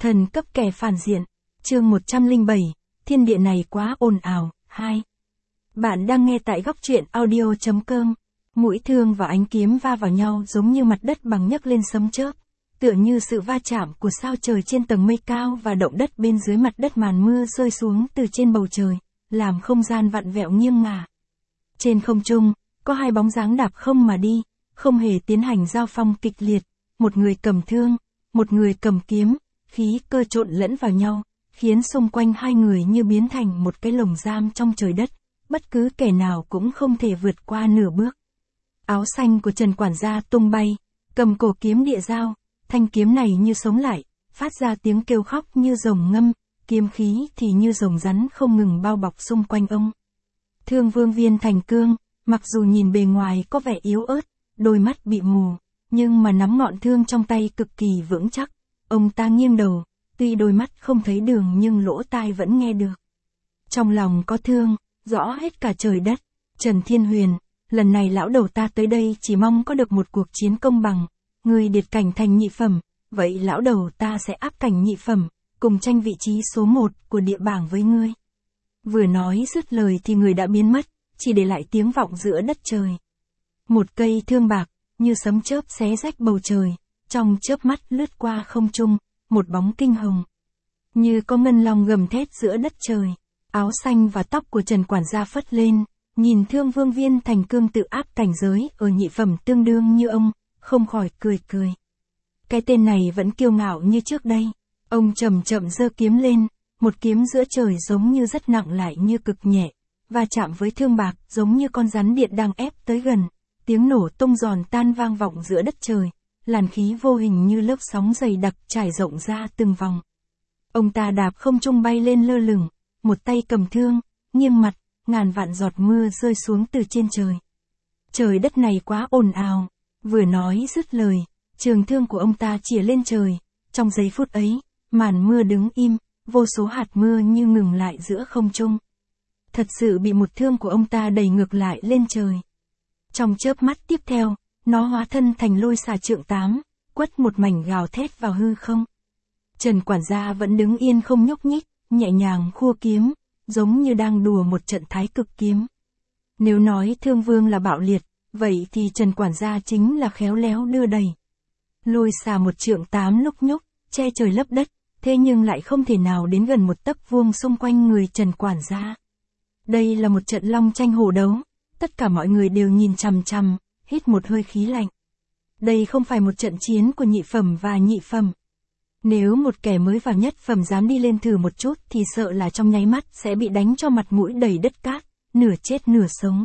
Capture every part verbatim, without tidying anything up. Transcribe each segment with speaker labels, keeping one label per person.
Speaker 1: Thần cấp kẻ phản diện. Chương một trăm lẻ bảy, thiên địa này quá ồn ào. hai. Bạn đang nghe tại góc truyện audio chấm com. Mũi thương và ánh kiếm va vào nhau giống như mặt đất bằng nhấc lên sấm chớp, tựa như sự va chạm của sao trời trên tầng mây cao và động đất bên dưới mặt đất. Màn mưa rơi xuống từ trên bầu trời, làm không gian vặn vẹo nghiêng ngả. Trên không trung, có hai bóng dáng đạp không mà đi, không hề tiến hành giao phong kịch liệt, một người cầm thương, một người cầm kiếm, khí cơ trộn lẫn vào nhau, khiến xung quanh hai người như biến thành một cái lồng giam trong trời đất, bất cứ kẻ nào cũng không thể vượt qua nửa bước. Áo xanh của Trần quản gia tung bay, cầm cổ kiếm địa dao, thanh kiếm này như sống lại, phát ra tiếng kêu khóc như rồng ngâm, kiếm khí thì như rồng rắn không ngừng bao bọc xung quanh ông. Thương Vương Viên Thành Cương, mặc dù nhìn bề ngoài có vẻ yếu ớt, đôi mắt bị mù, nhưng mà nắm ngọn thương trong tay cực kỳ vững chắc. Ông ta nghiêng đầu, tuy đôi mắt không thấy đường nhưng lỗ tai vẫn nghe được. Trong lòng có thương, rõ hết cả trời đất. Trần Thiên Huyền, lần này lão đầu ta tới đây chỉ mong có được một cuộc chiến công bằng. Ngươi điệt cảnh thành nhị phẩm, vậy lão đầu ta sẽ áp cảnh nhị phẩm, cùng tranh vị trí số một của địa bảng với ngươi. Vừa nói dứt lời thì người đã biến mất, chỉ để lại tiếng vọng giữa đất trời. Một cây thương bạc, như sấm chớp xé rách bầu trời, trong chớp mắt lướt qua không trung, một bóng kinh hồng. Như có ngân long gầm thét giữa đất trời, áo xanh và tóc của Trần quản gia phất lên, nhìn Thương Vương Viên Thành Cương tự áp cảnh giới ở nhị phẩm tương đương như ông, không khỏi cười cười. Cái tên này vẫn kiêu ngạo như trước đây. Ông chậm chậm giơ kiếm lên, một kiếm giữa trời giống như rất nặng lại như cực nhẹ, và chạm với thương bạc giống như con rắn điện đang ép tới gần. Tiếng nổ tung giòn tan vang vọng giữa đất trời, làn khí vô hình như lớp sóng dày đặc trải rộng ra từng vòng. Ông ta đạp không trung bay lên lơ lửng, một tay cầm thương, nghiêng mặt, ngàn vạn giọt mưa rơi xuống từ trên trời. Trời đất này quá ồn ào. Vừa nói dứt lời, trường thương của ông ta chĩa lên trời. Trong giây phút ấy, màn mưa đứng im, vô số hạt mưa như ngừng lại giữa không trung. Thật sự bị một thương của ông ta đẩy ngược lại lên trời. Trong chớp mắt tiếp theo, nó hóa thân thành lôi xà trượng tám, quất một mảnh gào thét vào hư không. Trần quản gia vẫn đứng yên không nhúc nhích, nhẹ nhàng khua kiếm, giống như đang đùa một trận thái cực kiếm. Nếu nói Thương Vương là bạo liệt, vậy thì Trần quản gia chính là khéo léo đưa đẩy. Lôi xà một trượng tám lúc nhúc, che trời lấp đất, thế nhưng lại không thể nào đến gần một tấc vuông xung quanh người Trần quản gia. Đây là một trận long tranh hổ đấu, tất cả mọi người đều nhìn chằm chằm, hít một hơi khí lạnh. Đây không phải một trận chiến của nhị phẩm và nhị phẩm. Nếu một kẻ mới vào nhất phẩm dám đi lên thử một chút thì sợ là trong nháy mắt sẽ bị đánh cho mặt mũi đầy đất cát, nửa chết nửa sống.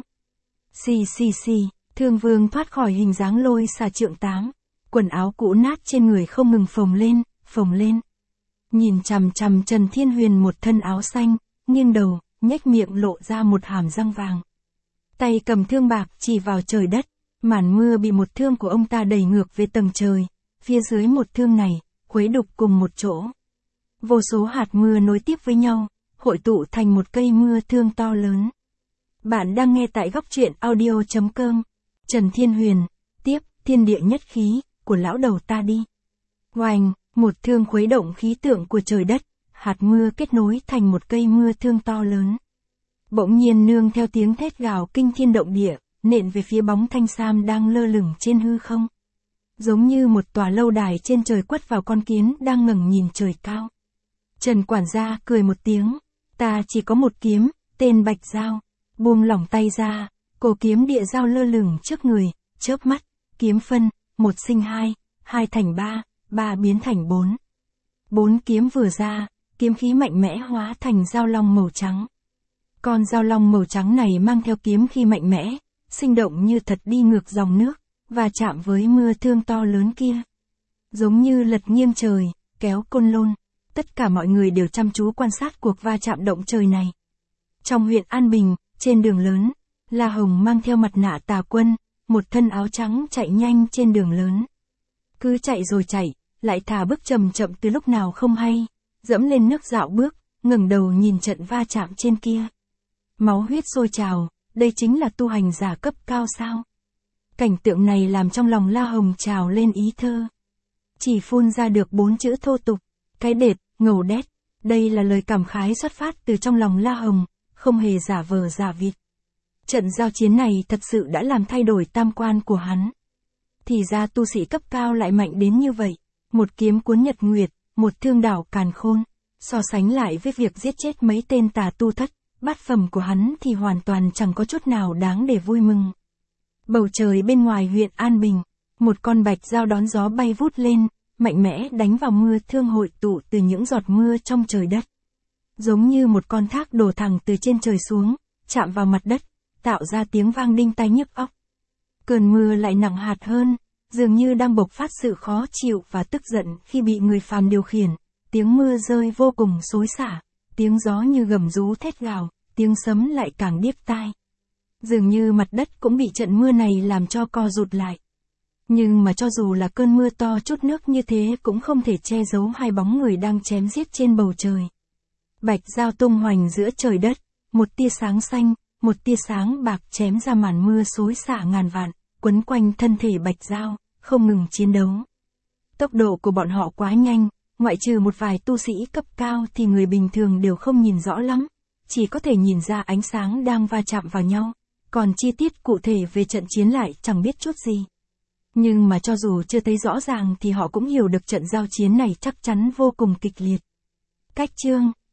Speaker 1: Xì xì xì, Thương Vương thoát khỏi hình dáng lôi xà trượng tám, quần áo cũ nát trên người không ngừng phồng lên, phồng lên. Nhìn chằm chằm Trần Thiên Huyền một thân áo xanh, nghiêng đầu, nhếch miệng lộ ra một hàm răng vàng. Tay cầm thương bạc chỉ vào trời đất, màn mưa bị một thương của ông ta đẩy ngược về tầng trời, phía dưới một thương này, khuấy đục cùng một chỗ. Vô số hạt mưa nối tiếp với nhau, hội tụ thành một cây mưa thương to lớn. Bạn đang nghe tại góc truyện audio chấm com. Trần Thiên Huyền, tiếp, thiên địa nhất khí, của lão đầu ta đi. Oanh, một thương khuấy động khí tượng của trời đất, hạt mưa kết nối thành một cây mưa thương to lớn. Bỗng nhiên nương theo tiếng thét gào kinh thiên động địa, nện về phía bóng thanh sam đang lơ lửng trên hư không. Giống như một tòa lâu đài trên trời quất vào con kiến đang ngẩng nhìn trời cao. Trần quản gia cười một tiếng, ta chỉ có một kiếm, tên Bạch Dao. Buông lỏng tay ra, cổ kiếm địa dao lơ lửng trước người, chớp mắt, kiếm phân, một sinh hai, hai thành ba, ba biến thành bốn. Bốn kiếm vừa ra, kiếm khí mạnh mẽ hóa thành dao long màu trắng. Con dao long màu trắng này mang theo kiếm khí mạnh mẽ, sinh động như thật đi ngược dòng nước, và chạm với mưa thương to lớn kia. Giống như lật nghiêng trời, kéo côn lôn, tất cả mọi người đều chăm chú quan sát cuộc va chạm động trời này. Trong huyện An Bình, trên đường lớn, La Hồng mang theo mặt nạ tà quân, một thân áo trắng chạy nhanh trên đường lớn. Cứ chạy rồi chạy, lại thả bước chậm chậm từ lúc nào không hay, dẫm lên nước dạo bước, ngẩng đầu nhìn trận va chạm trên kia. Máu huyết sôi trào, đây chính là tu hành giả cấp cao sao? Cảnh tượng này làm trong lòng La Hồng trào lên ý thơ. Chỉ phun ra được bốn chữ thô tục, cái đệt, ngầu đét. Đây là lời cảm khái xuất phát từ trong lòng La Hồng, không hề giả vờ giả vịt. Trận giao chiến này thật sự đã làm thay đổi tam quan của hắn. Thì ra tu sĩ cấp cao lại mạnh đến như vậy. Một kiếm cuốn nhật nguyệt, một thương đảo càn khôn. So sánh lại với việc giết chết mấy tên tà tu thất, bát phẩm của hắn thì hoàn toàn chẳng có chút nào đáng để vui mừng. Bầu trời bên ngoài huyện An Bình, một con bạch dao đón gió bay vút lên, mạnh mẽ đánh vào mưa thương hội tụ từ những giọt mưa trong trời đất. Giống như một con thác đổ thẳng từ trên trời xuống, chạm vào mặt đất, tạo ra tiếng vang đinh tai nhức óc. Cơn mưa lại nặng hạt hơn, dường như đang bộc phát sự khó chịu và tức giận khi bị người phàm điều khiển. Tiếng mưa rơi vô cùng xối xả, tiếng gió như gầm rú thét gào, tiếng sấm lại càng điếc tai. Dường như mặt đất cũng bị trận mưa này làm cho co rụt lại. Nhưng mà cho dù là cơn mưa to chút nước như thế cũng không thể che giấu hai bóng người đang chém giết trên bầu trời. Bạch dao tung hoành giữa trời đất, một tia sáng xanh, một tia sáng bạc chém ra màn mưa xối xả ngàn vạn, quấn quanh thân thể bạch dao, không ngừng chiến đấu. Tốc độ của bọn họ quá nhanh, ngoại trừ một vài tu sĩ cấp cao thì người bình thường đều không nhìn rõ lắm, chỉ có thể nhìn ra ánh sáng đang va chạm vào nhau, còn chi tiết cụ thể về trận chiến lại chẳng biết chút gì. Nhưng mà cho dù chưa thấy rõ ràng thì họ cũng hiểu được trận giao chiến này chắc chắn vô cùng kịch liệt. Cách chương